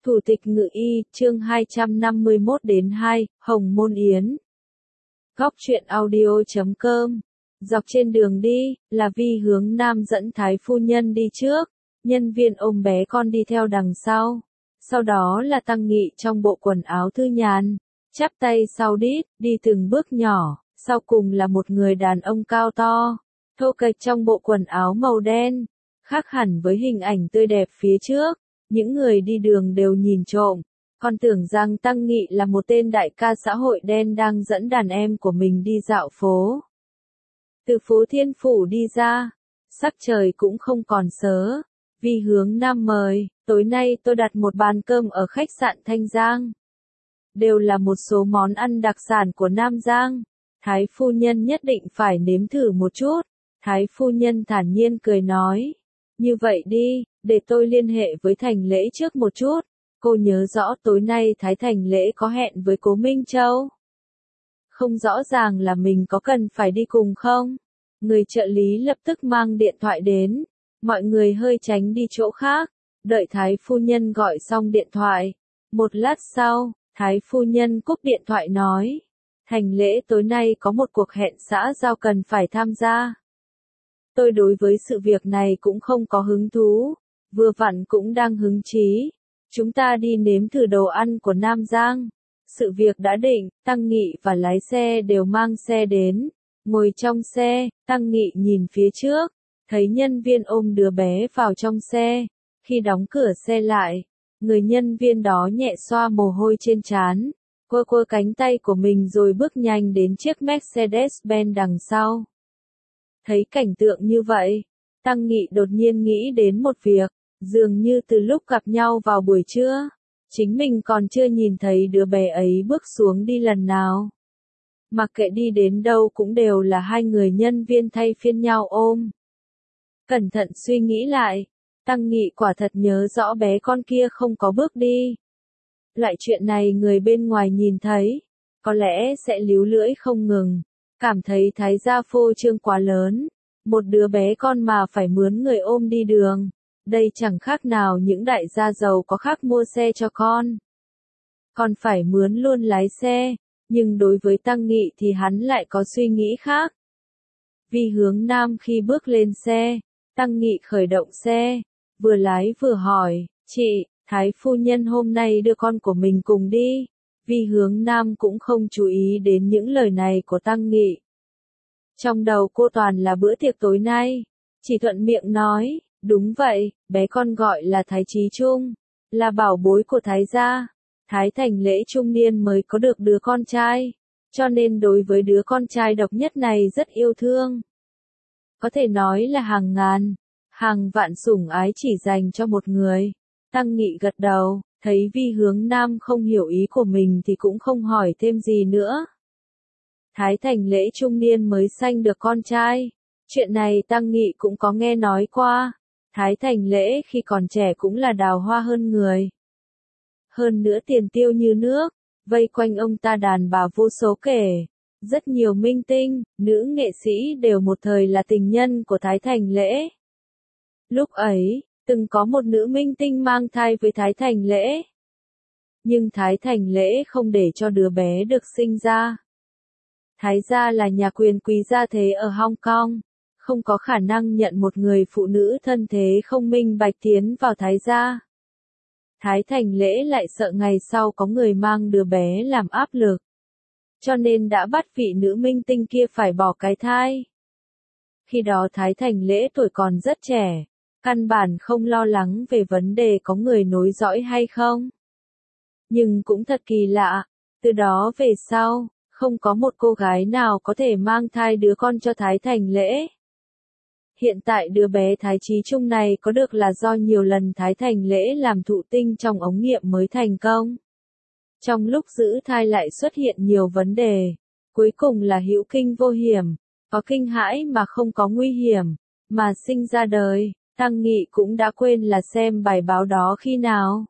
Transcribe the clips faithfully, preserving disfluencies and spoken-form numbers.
Thủ tịch Ngự Y, chương hai trăm năm mươi mốt đến hai, Hồng Môn Yến. Góc truyện audio chấm com. Dọc trên đường đi, là Vi Hướng Nam dẫn Thái phu nhân đi trước, nhân viên ôm bé con đi theo đằng sau. Sau đó là Tăng Nghị trong bộ quần áo thư nhàn, chắp tay sau đít, đi từng bước nhỏ, sau cùng là một người đàn ông cao to, thô kệch trong bộ quần áo màu đen, khác hẳn với hình ảnh tươi đẹp phía trước. Những người đi đường đều nhìn trộm, còn tưởng rằng Tăng Nghị là một tên đại ca xã hội đen đang dẫn đàn em của mình đi dạo phố. Từ phố Thiên Phủ đi ra, sắc trời cũng không còn sớ, Vi Hướng Nam mời, tối nay tôi đặt một bàn cơm ở khách sạn Thanh Giang. Đều là một số món ăn đặc sản của Nam Giang, Thái phu nhân nhất định phải nếm thử một chút. Thái phu nhân thản nhiên cười nói, như vậy đi, để tôi liên hệ với Thành Lễ trước một chút. Cô nhớ rõ tối nay Thái Thành Lễ có hẹn với Cố Minh Châu. Không rõ ràng là mình có cần phải đi cùng không? Người trợ lý lập tức mang điện thoại đến. Mọi người hơi tránh đi chỗ khác, đợi Thái phu nhân gọi xong điện thoại. Một lát sau, Thái phu nhân cúp điện thoại nói, Thành Lễ tối nay có một cuộc hẹn xã giao cần phải tham gia. Tôi đối với sự việc này cũng không có hứng thú, vừa vặn cũng đang hứng chí. Chúng ta đi nếm thử đồ ăn của Nam Giang. Sự việc đã định, Tăng Nghị và lái xe đều mang xe đến. Ngồi trong xe, Tăng Nghị nhìn phía trước, thấy nhân viên ôm đứa bé vào trong xe. Khi đóng cửa xe lại, người nhân viên đó nhẹ xoa mồ hôi trên trán, quơ quơ cánh tay của mình rồi bước nhanh đến chiếc Mercedes-Benz đằng sau. Thấy cảnh tượng như vậy, Tăng Nghị đột nhiên nghĩ đến một việc, dường như từ lúc gặp nhau vào buổi trưa, chính mình còn chưa nhìn thấy đứa bé ấy bước xuống đi lần nào. Mặc kệ đi đến đâu cũng đều là hai người nhân viên thay phiên nhau ôm. Cẩn thận suy nghĩ lại, Tăng Nghị quả thật nhớ rõ bé con kia không có bước đi. Loại chuyện này người bên ngoài nhìn thấy, có lẽ sẽ líu lưỡi không ngừng. Cảm thấy Thái gia phô trương quá lớn, một đứa bé con mà phải mướn người ôm đi đường, đây chẳng khác nào những đại gia giàu có khác mua xe cho con. Còn phải mướn luôn lái xe, nhưng đối với Tăng Nghị thì hắn lại có suy nghĩ khác. Vi Hướng Nam khi bước lên xe, Tăng Nghị khởi động xe, vừa lái vừa hỏi, chị, Thái phu nhân hôm nay đưa con của mình cùng đi. Vi Hướng Nam cũng không chú ý đến những lời này của Tăng Nghị. Trong đầu cô toàn là bữa tiệc tối nay, chỉ thuận miệng nói, đúng vậy, bé con gọi là Thái Chí Trung, là bảo bối của Thái gia. Thái Thành Lễ trung niên mới có được đứa con trai, cho nên đối với đứa con trai độc nhất này rất yêu thương. Có thể nói là hàng ngàn, hàng vạn sủng ái chỉ dành cho một người. Tăng Nghị gật đầu. Thấy Vi Hướng Nam không hiểu ý của mình thì cũng không hỏi thêm gì nữa. Thái Thành Lễ trung niên mới sanh được con trai. Chuyện này Tăng Nghị cũng có nghe nói qua. Thái Thành Lễ khi còn trẻ cũng là đào hoa hơn người. Hơn nữa tiền tiêu như nước, vây quanh ông ta đàn bà vô số kể. Rất nhiều minh tinh, nữ nghệ sĩ đều một thời là tình nhân của Thái Thành Lễ. Lúc ấy, từng có một nữ minh tinh mang thai với Thái Thành Lễ. Nhưng Thái Thành Lễ không để cho đứa bé được sinh ra. Thái gia là nhà quyền quý gia thế ở Hong Kong, không có khả năng nhận một người phụ nữ thân thế không minh bạch tiến vào Thái gia. Thái Thành Lễ lại sợ ngày sau có người mang đứa bé làm áp lực. Cho nên đã bắt vị nữ minh tinh kia phải bỏ cái thai. Khi đó Thái Thành Lễ tuổi còn rất trẻ. Căn bản không lo lắng về vấn đề có người nối dõi hay không. Nhưng cũng thật kỳ lạ, từ đó về sau, không có một cô gái nào có thể mang thai đứa con cho Thái Thành Lễ. Hiện tại đứa bé Thái Chí Trung này có được là do nhiều lần Thái Thành Lễ làm thụ tinh trong ống nghiệm mới thành công. Trong lúc giữ thai lại xuất hiện nhiều vấn đề, cuối cùng là hữu kinh vô hiểm, có kinh hãi mà không có nguy hiểm, mà sinh ra đời. Tăng Nghị cũng đã quên là xem bài báo đó khi nào.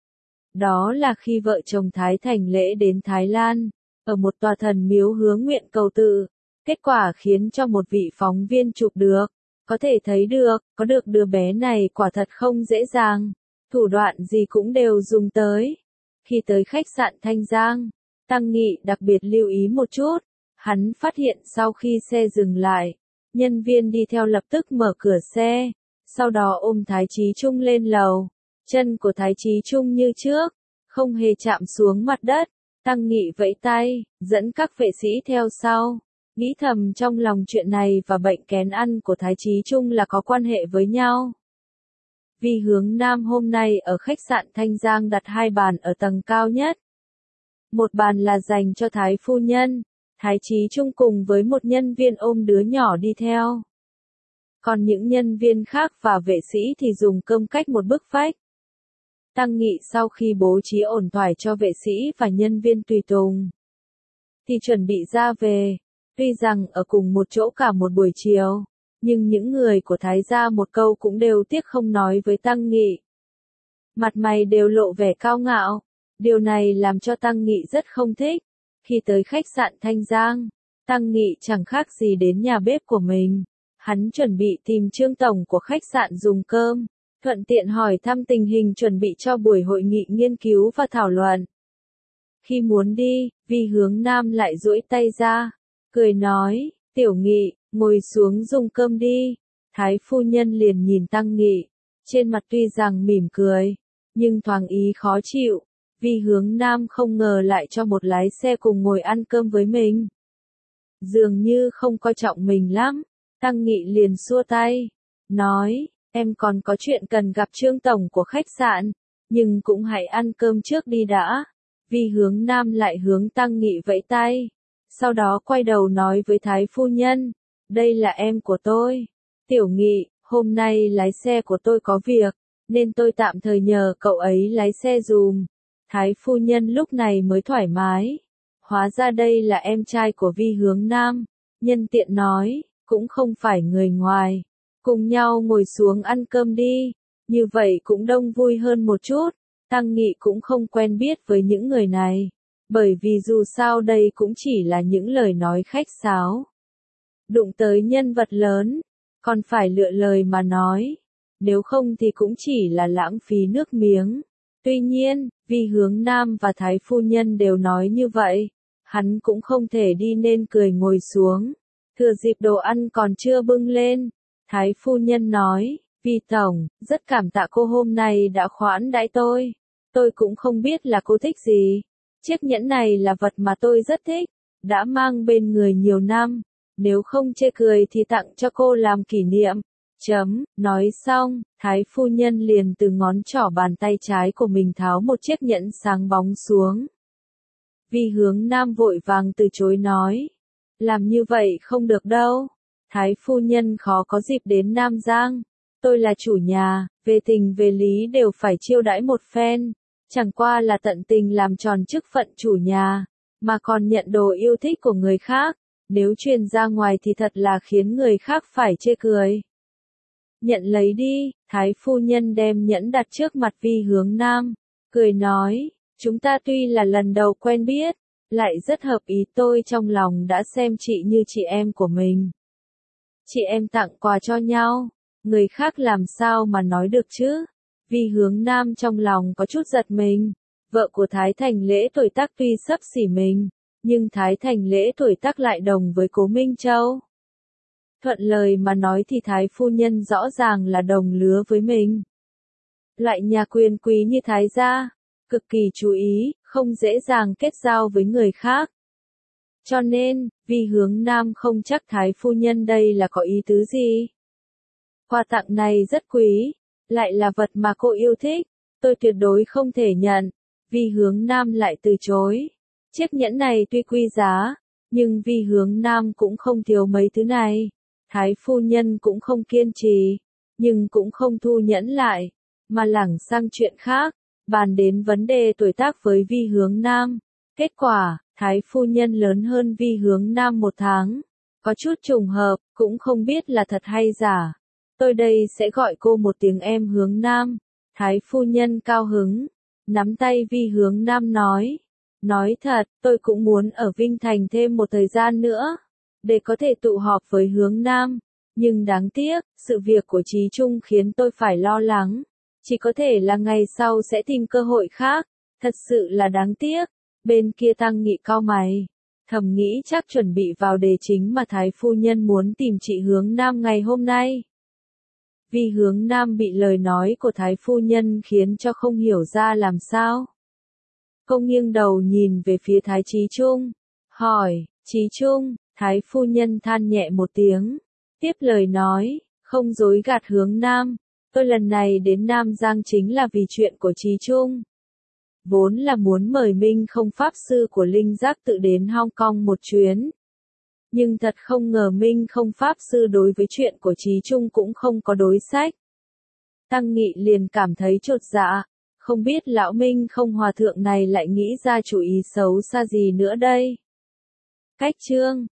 Đó là khi vợ chồng Thái Thành Lễ đến Thái Lan, ở một tòa thần miếu hứa nguyện cầu tự. Kết quả khiến cho một vị phóng viên chụp được. Có thể thấy được, có được đứa bé này quả thật không dễ dàng. thủ đoạn gì cũng đều dùng tới. Khi tới khách sạn Thanh Giang, Tăng Nghị đặc biệt lưu ý một chút, hắn phát hiện sau khi xe dừng lại, nhân viên đi theo lập tức mở cửa xe, sau đó ôm Thái Chí Trung lên lầu, chân của Thái Chí Trung như trước, không hề chạm xuống mặt đất. Tăng Nghị vẫy tay, dẫn các vệ sĩ theo sau, nghĩ thầm trong lòng chuyện này và bệnh kén ăn của Thái Chí Trung là có quan hệ với nhau. Vi Hướng Nam hôm nay ở khách sạn Thanh Giang đặt hai bàn ở tầng cao nhất. Một bàn là dành cho Thái phu nhân, Thái Chí Trung cùng với một nhân viên ôm đứa nhỏ đi theo. Còn những nhân viên khác và vệ sĩ thì dùng cơm cách một bức vách. Tăng Nghị sau khi bố trí ổn thỏa cho vệ sĩ và nhân viên tùy tùng, thì chuẩn bị ra về. Tuy rằng ở cùng một chỗ cả một buổi chiều, nhưng những người của Thái gia một câu cũng đều tiếc không nói với Tăng Nghị. Mặt mày đều lộ vẻ cao ngạo, điều này làm cho Tăng Nghị rất không thích. Khi tới khách sạn Thanh Giang, Tăng Nghị chẳng khác gì đến nhà bếp của mình. Hắn chuẩn bị tìm Trương tổng của khách sạn dùng cơm, thuận tiện hỏi thăm tình hình chuẩn bị cho buổi hội nghị nghiên cứu và thảo luận. Khi muốn đi, Vi Hướng Nam lại duỗi tay ra, cười nói, Tiểu Nghị, ngồi xuống dùng cơm đi. Thái phu nhân liền nhìn Tăng Nghị, trên mặt tuy rằng mỉm cười, nhưng thoáng ý khó chịu. Vi Hướng Nam không ngờ lại cho một lái xe cùng ngồi ăn cơm với mình. Dường như không coi trọng mình lắm. Tăng Nghị liền xua tay, nói, em còn có chuyện cần gặp Trương tổng của khách sạn, nhưng cũng hãy ăn cơm trước đi đã. Vi Hướng Nam lại hướng Tăng Nghị vẫy tay, sau đó quay đầu nói với Thái phu nhân, đây là em của tôi, Tiểu Nghị, hôm nay lái xe của tôi có việc, nên tôi tạm thời nhờ cậu ấy lái xe dùm. Thái phu nhân lúc này mới thoải mái, hóa ra đây là em trai của Vi Hướng Nam, nhân tiện nói, cũng không phải người ngoài, cùng nhau ngồi xuống ăn cơm đi, như vậy cũng đông vui hơn một chút. Tăng Nghị cũng không quen biết với những người này, bởi vì dù sao đây cũng chỉ là những lời nói khách sáo. Đụng tới nhân vật lớn, còn phải lựa lời mà nói, nếu không thì cũng chỉ là lãng phí nước miếng. Tuy nhiên, Vi Hướng Nam và Thái phu nhân đều nói như vậy, hắn cũng không thể đi nên cười ngồi xuống. Thừa dịp đồ ăn còn chưa bưng lên, Thái phu nhân nói, Vi tổng, rất cảm tạ cô hôm nay đã khoản đãi tôi. Tôi cũng không biết là cô thích gì. Chiếc nhẫn này là vật mà tôi rất thích, đã mang bên người nhiều năm, nếu không chê cười thì tặng cho cô làm kỷ niệm. Chấm, nói xong, Thái phu nhân liền từ ngón trỏ bàn tay trái của mình tháo một chiếc nhẫn sáng bóng xuống. Vi Hướng Nam vội vàng từ chối nói, làm như vậy không được đâu. Thái phu nhân khó có dịp đến Nam Giang, tôi là chủ nhà, về tình về lý đều phải chiêu đãi một phen, chẳng qua là tận tình làm tròn chức phận chủ nhà, mà còn nhận đồ yêu thích của người khác, nếu truyền ra ngoài thì thật là khiến người khác phải chê cười. Nhận lấy đi, Thái phu nhân đem nhẫn đặt trước mặt Vi Hướng Nam, cười nói, chúng ta tuy là lần đầu quen biết, lại rất hợp ý, tôi trong lòng đã xem chị như chị em của mình. Chị em tặng quà cho nhau, người khác làm sao mà nói được chứ? Vi Hướng Nam trong lòng có chút giật mình, vợ của Thái Thành Lễ tuổi tác tuy xấp xỉ mình, nhưng Thái Thành Lễ tuổi tác lại đồng với Cố Minh Châu. Thuận lời mà nói thì Thái phu nhân rõ ràng là đồng lứa với mình. Loại nhà quyền quý như Thái gia, cực kỳ chú ý, không dễ dàng kết giao với người khác. Cho nên, Vi Hướng Nam không chắc Thái phu nhân đây là có ý tứ gì. Quà tặng này rất quý, lại là vật mà cô yêu thích, tôi tuyệt đối không thể nhận. Vi Hướng Nam lại từ chối. Chiếc nhẫn này tuy quý giá, nhưng Vi Hướng Nam cũng không thiếu mấy thứ này. Thái phu nhân cũng không kiên trì, nhưng cũng không thu nhẫn lại, mà lảng sang chuyện khác, bàn đến vấn đề tuổi tác với Vi Hướng Nam. Kết quả, Thái phu nhân lớn hơn Vi Hướng Nam một tháng. Có chút trùng hợp, cũng không biết là thật hay giả. Tôi đây sẽ gọi cô một tiếng em Hướng Nam. Thái phu nhân cao hứng, nắm tay Vi Hướng Nam nói. Nói thật, tôi cũng muốn ở Vinh Thành thêm một thời gian nữa, để có thể tụ họp với Hướng Nam. Nhưng đáng tiếc, sự việc của Chí Trung khiến tôi phải lo lắng. Chỉ có thể là ngày sau sẽ tìm cơ hội khác, thật sự là đáng tiếc. Bên kia Tăng Nghị cau mày, thầm nghĩ chắc chuẩn bị vào đề chính mà Thái phu nhân muốn tìm chị Hướng Nam ngày hôm nay. Vì Hướng Nam bị lời nói của Thái phu nhân khiến cho không hiểu ra làm sao. Cô nghiêng đầu nhìn về phía Thái Chí Trung, hỏi, Chí Trung, Thái phu nhân than nhẹ một tiếng, tiếp lời nói, không dối gạt Hướng Nam, tôi lần này đến Nam Giang chính là vì chuyện của Chí Trung. Vốn là muốn mời Minh Không Pháp Sư của Linh Giác tự đến Hong Kong một chuyến. Nhưng thật không ngờ Minh Không Pháp Sư đối với chuyện của Chí Trung cũng không có đối sách. Tăng Nghị liền cảm thấy chột dạ, không biết lão Minh Không Hòa Thượng này lại nghĩ ra chủ ý xấu xa gì nữa đây. Cách chương